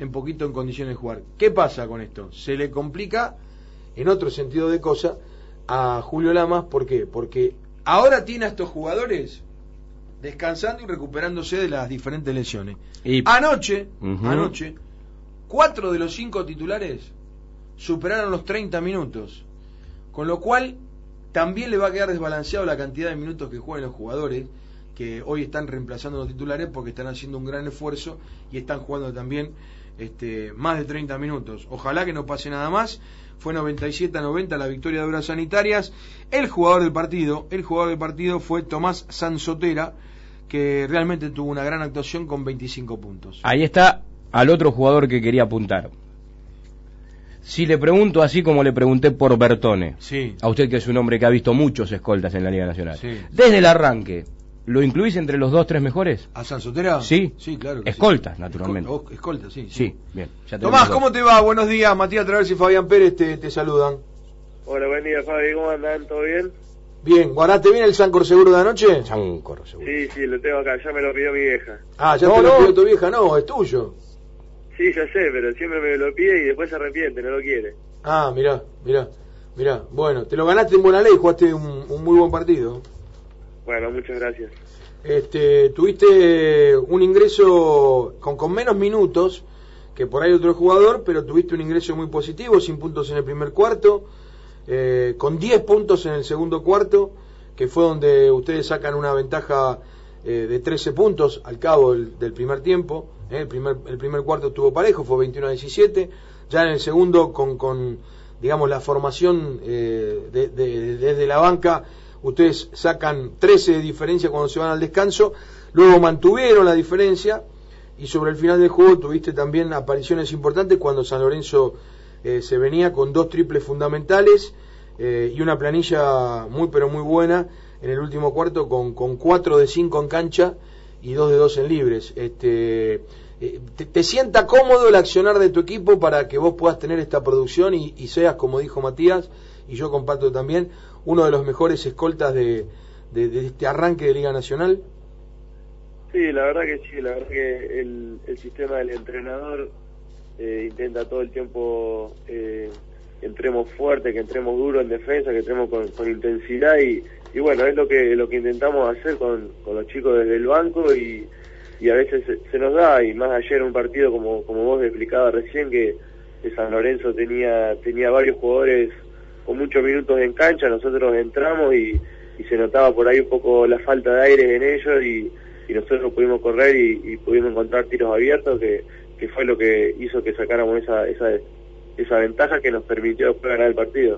poquito en condiciones de jugar. ¿Qué pasa con esto? Se le complica, en otro sentido de cosa, a Julio Lamas. ¿Por qué? Porque ahora tiene a estos jugadores descansando y recuperándose de las diferentes lesiones. Y anoche, 4 de los 5 titulares superaron los 30 minutos, con lo cual también le va a quedar desbalanceado la cantidad de minutos que juegan los jugadores que hoy están reemplazando a los titulares, porque están haciendo un gran esfuerzo y están jugando también más de 30 minutos. Ojalá que no pase nada más. Fue 97-90 la victoria de Obras Sanitarias. El jugador del partido fue Tomás Sansotera, que realmente tuvo una gran actuación con 25 puntos. Ahí está al otro jugador que quería apuntar. Si le pregunto así como le pregunté por Bertone, sí, a usted que es un hombre que ha visto muchos escoltas en la Liga Nacional, sí, desde el arranque, ¿lo incluís entre los 2-3 mejores? ¿A Sansotera? Sí, sí, claro que escoltas, sí. Naturalmente. Escoltas, sí, sí. Bien. Tomás, ¿cómo te va? Buenos días. Matías Travers y Fabián Pérez te saludan. Hola, buen día, Fabi. ¿Cómo andan? ¿Todo bien? Bien. ¿Guardaste bien el Sancor seguro de anoche? Sancor seguro. Sí, lo tengo acá. Ya me lo pidió mi vieja. Ah, ya te lo pidió tu vieja. No, es tuyo. Sí, ya sé, pero siempre me lo pide y después se arrepiente, no lo quiere. Ah, mirá. Bueno, te lo ganaste en buena ley, jugaste un muy buen partido. Bueno, muchas gracias. Tuviste un ingreso con menos minutos que por ahí otro jugador, pero tuviste un ingreso muy positivo, sin puntos en el primer cuarto, con 10 puntos en el segundo cuarto, que fue donde ustedes sacan una ventaja de 13 puntos al cabo del primer tiempo. El primer cuarto estuvo parejo, fue 21-17. Ya en el segundo, con digamos la formación desde la banca, ustedes sacan 13 de diferencia cuando se van al descanso. Luego mantuvieron la diferencia, y sobre el final del juego tuviste también apariciones importantes cuando San Lorenzo se venía con 2 triples fundamentales y una planilla muy pero muy buena en el último cuarto, con 4 de 5 en cancha y 2 de 2 en libres. ¿Te sienta cómodo el accionar de tu equipo para que vos puedas tener esta producción y seas, como dijo Matías, y yo comparto también, uno de los mejores escoltas de este arranque de Liga Nacional? Sí, la verdad que sí. La verdad que el sistema del entrenador intenta todo el tiempo que entremos fuerte, que entremos duro en defensa, que entremos con intensidad, y bueno, es lo que intentamos hacer con los chicos desde el banco, y a veces se nos da. Y más ayer un partido como vos explicabas recién, que San Lorenzo tenía varios jugadores con muchos minutos en cancha. Nosotros entramos y se notaba por ahí un poco la falta de aire en ellos, y nosotros pudimos correr y pudimos encontrar tiros abiertos, que fue lo que hizo que sacáramos esa ventaja que nos permitió después ganar el partido.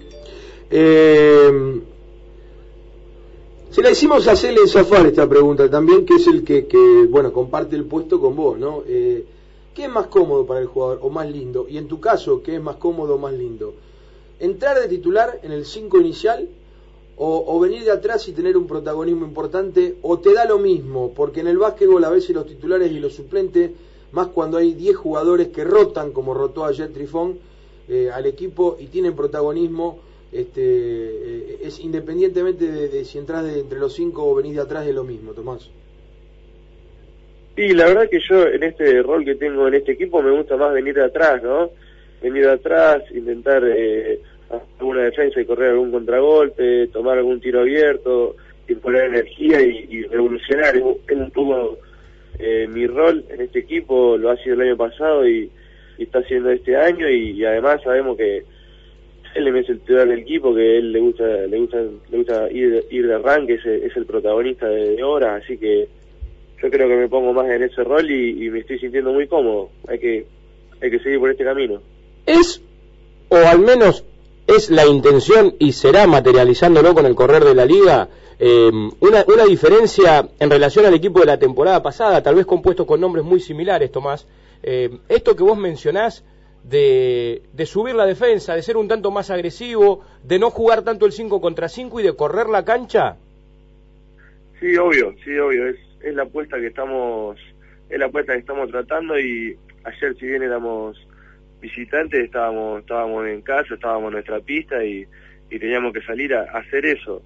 Se la hicimos a Cele Zafar esta pregunta también, que es el que bueno, comparte el puesto con vos, ¿no? ¿Qué es más cómodo para el jugador o más lindo? Y en tu caso, ¿qué es más cómodo o más lindo? ¿Entrar de titular en el 5 inicial o venir de atrás y tener un protagonismo importante? ¿O te da lo mismo? Porque en el básquetbol a veces los titulares y los suplentes, más cuando hay 10 jugadores que rotan, como rotó ayer Trifón, al equipo, y tienen protagonismo, es independientemente de si entras entre los 5 o venís de atrás, es lo mismo, Tomás. Sí, la verdad que yo en este rol que tengo en este equipo me gusta más venir de atrás, ¿no? Venir de atrás, intentar hacer alguna defensa y correr algún contragolpe, tomar algún tiro abierto, imponer energía y revolucionar. Es un poco mi rol en este equipo, lo ha sido el año pasado y está haciendo este año, y además sabemos que él es el titular del equipo, que él le gusta ir de arranque, es el protagonista de horas, así que yo creo que me pongo más en ese rol y me estoy sintiendo muy cómodo. Hay que seguir por este camino. Es, o al menos es la intención, y será materializándolo con el correr de la liga, una diferencia en relación al equipo de la temporada pasada, tal vez compuesto con nombres muy similares, Tomás. Esto que vos mencionás de subir la defensa, de ser un tanto más agresivo, de no jugar tanto el 5 contra 5 y de correr la cancha. Sí, obvio, es la apuesta que estamos tratando. Y ayer, si bien éramos visitantes, estábamos en casa, estábamos en nuestra pista y teníamos que salir a hacer eso.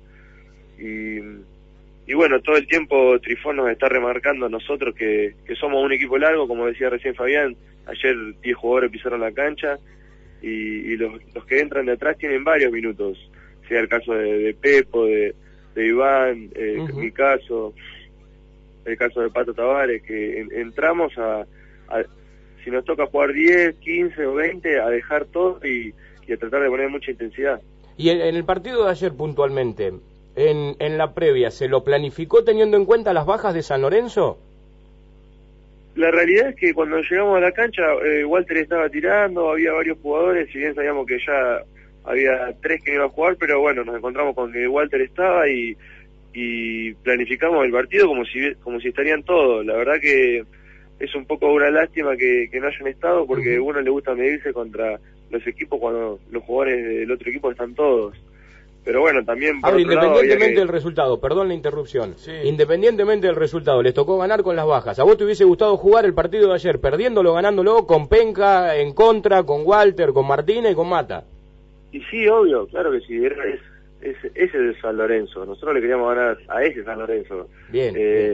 Y bueno, todo el tiempo Trifón nos está remarcando a nosotros que somos un equipo largo, como decía recién Fabián. ayer 10 jugadores pisaron la cancha y los que entran de atrás tienen varios minutos, sea el caso de Pepo, de Iván, mi caso, el caso de Pato Tavares, que entramos si nos toca jugar 10, 15 o 20, a dejar todo y a tratar de poner mucha intensidad. Y en el partido de ayer puntualmente, en la previa, ¿se lo planificó teniendo en cuenta las bajas de San Lorenzo? La realidad es que cuando llegamos a la cancha, Walter estaba tirando, había varios jugadores, si bien sabíamos que ya había 3 que iban a jugar, pero bueno, nos encontramos con que Walter estaba y planificamos el partido como si estarían todos. La verdad que es un poco una lástima que no hayan estado, porque a uno le gusta medirse contra los equipos cuando los jugadores del otro equipo están todos. Pero bueno, también por otro independientemente del resultado, perdón la interrupción, independientemente del resultado, les tocó ganar con las bajas. ¿A vos te hubiese gustado jugar el partido de ayer, perdiéndolo, ganándolo, con Penca en contra, con Walter, con Martínez y con Mata? Y sí, obvio, claro que sí, ese es el San Lorenzo. Nosotros le queríamos ganar a ese San Lorenzo. Bien.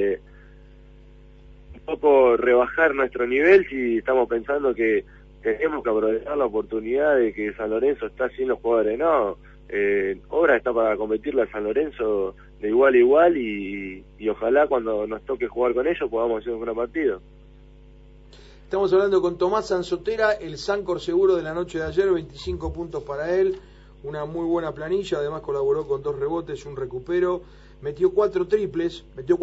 Un poco rebajar nuestro nivel si estamos pensando que tenemos que aprovechar la oportunidad de que San Lorenzo está sin los jugadores. No, Obras está para competirle a San Lorenzo de igual a igual y ojalá cuando nos toque jugar con ellos podamos hacer un gran partido. Estamos hablando con Tomás Sanzotera, el Sancor seguro de la noche de ayer, 25 puntos para él, una muy buena planilla, además colaboró con 2 rebotes, un recupero, metió 4 triples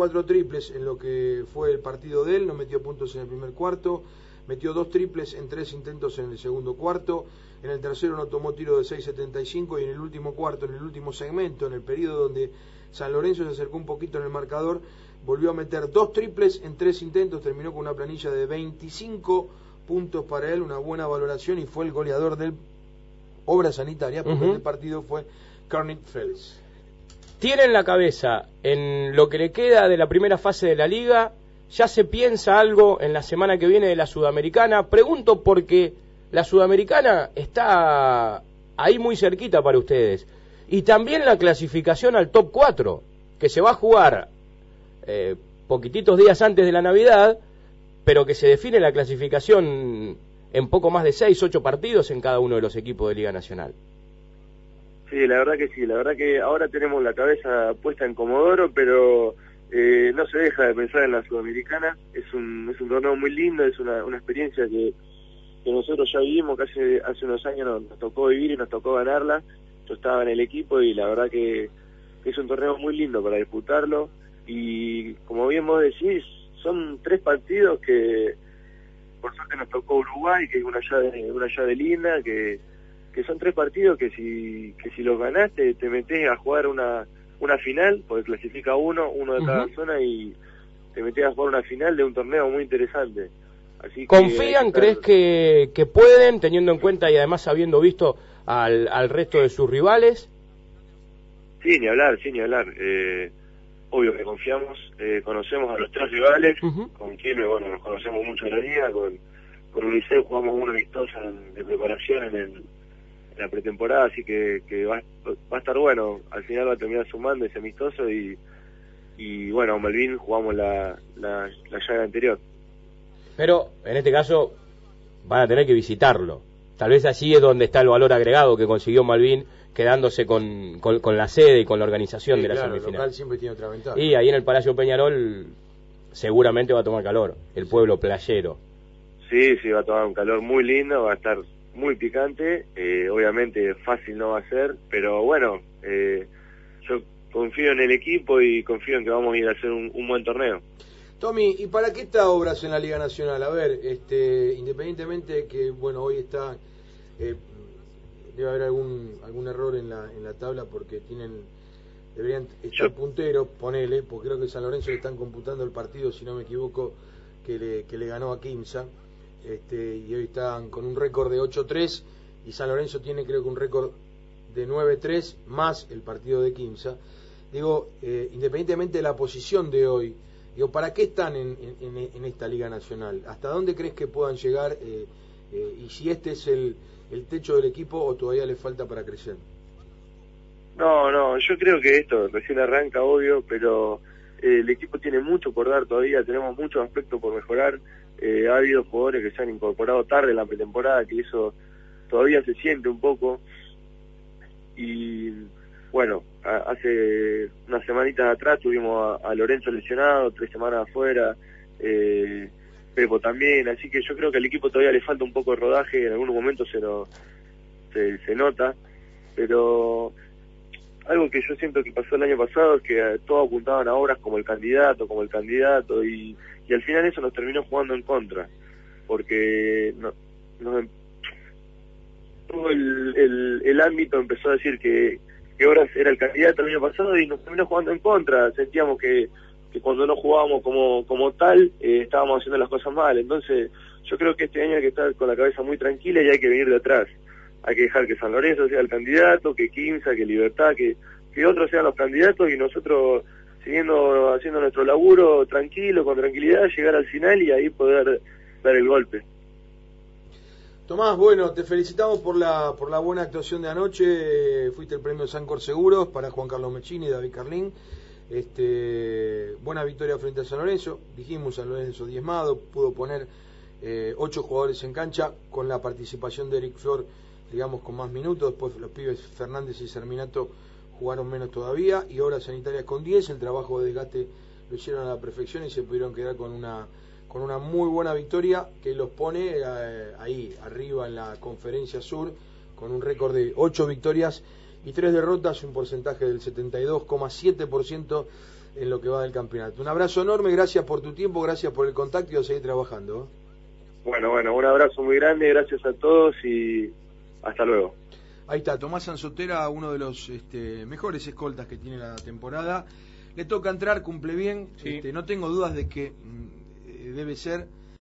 en lo que fue el partido de él, no metió puntos en el primer cuarto, metió 2 triples en 3 intentos en el segundo cuarto, en el tercero no tomó tiro de 6.75 y en el último cuarto, en el último segmento, en el periodo donde San Lorenzo se acercó un poquito en el marcador, volvió a meter 2 triples en 3 intentos, terminó con una planilla de 25 puntos para él, una buena valoración y fue el goleador del Obra Sanitaria, porque el partido fue Carnit Félix. Tiene en la cabeza, en lo que le queda de la primera fase de la liga, ya se piensa algo en la semana que viene de la Sudamericana. Pregunto porque la Sudamericana está ahí muy cerquita para ustedes. Y también la clasificación al top 4, que se va a jugar poquititos días antes de la Navidad, pero que se define la clasificación en poco más de 6-8 partidos en cada uno de los equipos de Liga Nacional. Sí, la verdad que sí, la verdad que ahora tenemos la cabeza puesta en Comodoro, pero no se deja de pensar en la Sudamericana. Es un torneo muy lindo, es una experiencia que nosotros ya vivimos, que hace unos años nos tocó vivir y nos tocó ganarla. Yo estaba en el equipo y la verdad que es un torneo muy lindo para disputarlo. Y como bien vos decís, son 3 partidos que por suerte nos tocó Uruguay, que es una llave linda, que son 3 partidos que si los ganaste te metés a jugar una final, porque clasifica uno de cada zona y te metés a jugar una final de un torneo muy interesante. Así ¿Confían, crees que pueden, teniendo en cuenta y además habiendo visto al resto de sus rivales? Sí, ni hablar. Obvio que confiamos, conocemos a los 3 rivales, con Quilmes, bueno, nos conocemos mucho en la liga, con Unicef jugamos una amistosa de preparación en la pretemporada, así que va a estar bueno. Al final va a terminar sumando ese amistoso y bueno, Malvin jugamos la llave anterior. Pero en este caso van a tener que visitarlo. Tal vez allí es donde está el valor agregado que consiguió Malvin, quedándose con la sede y con la organización de la semifinal. El local siempre tiene otra ventaja. Y ahí en el Palacio Peñarol seguramente va a tomar calor, el pueblo playero. Sí, va a tomar un calor muy lindo, va a estar muy picante, obviamente fácil no va a ser, pero bueno, yo confío en el equipo y confío en que vamos a ir a hacer un buen torneo. Tommy, ¿y para qué está Obras en la Liga Nacional? A ver, independientemente de que, bueno, hoy está, debe haber algún error en la tabla porque deberían estar punteros, ponele, porque creo que San Lorenzo le están computando el partido, si no me equivoco, que le ganó a Quimsa, y hoy están con un récord de 8-3 y San Lorenzo tiene creo que un récord de 9-3 más el partido de Quimsa. Digo, independientemente de la posición de hoy, digo, ¿para qué están en esta Liga Nacional? ¿Hasta dónde crees que puedan llegar? Y si este es el techo del equipo o todavía le falta para crecer. No, yo creo que esto recién arranca, obvio, pero el equipo tiene mucho por dar todavía, tenemos muchos aspectos por mejorar. ha habido jugadores que se han incorporado tarde en la pretemporada, que eso todavía se siente un poco. Y bueno, hace unas semanitas atrás tuvimos a Lorenzo lesionado, 3 semanas afuera, Pepo también, así que yo creo que al equipo todavía le falta un poco de rodaje, en algunos momentos se nota, pero algo que yo siento que pasó el año pasado es que todos apuntaban a Obras como el candidato, y al final eso nos terminó jugando en contra, porque todo el ámbito empezó a decir que Obras era el candidato el año pasado y nos terminó jugando en contra. Sentíamos que cuando no jugábamos como tal, estábamos haciendo las cosas mal. Entonces yo creo que este año hay que estar con la cabeza muy tranquila y hay que venir de atrás. Hay que dejar que San Lorenzo sea el candidato, que Quimsa, que Libertad, que otros sean los candidatos, y nosotros siguiendo haciendo nuestro laburo tranquilo, con tranquilidad, llegar al final y ahí poder dar el golpe. Tomás, bueno, te felicitamos por la buena actuación de anoche. Fuiste el premio Sancor Seguros para Juan Carlos Mechini y David Carlín. Buena victoria frente a San Lorenzo. Dijimos, San Lorenzo diezmado, pudo poner 8 jugadores en cancha, con la participación de Eric Flor, digamos, con más minutos. Después los pibes Fernández y Serminato jugaron menos todavía, y Obras Sanitarias con 10. El trabajo de desgaste lo hicieron a la perfección y se pudieron quedar con una muy buena victoria que los pone ahí arriba en la Conferencia Sur, con un récord de 8 victorias y 3 derrotas, un porcentaje del 72,7% en lo que va del campeonato. Un abrazo enorme, gracias por tu tiempo, gracias por el contacto y a seguir trabajando. Bueno, un abrazo muy grande, gracias a todos y hasta luego. Ahí está, Tomás Sanzotera, uno de los mejores escoltas que tiene la temporada. Le toca entrar, cumple bien, sí. No tengo dudas de que debe ser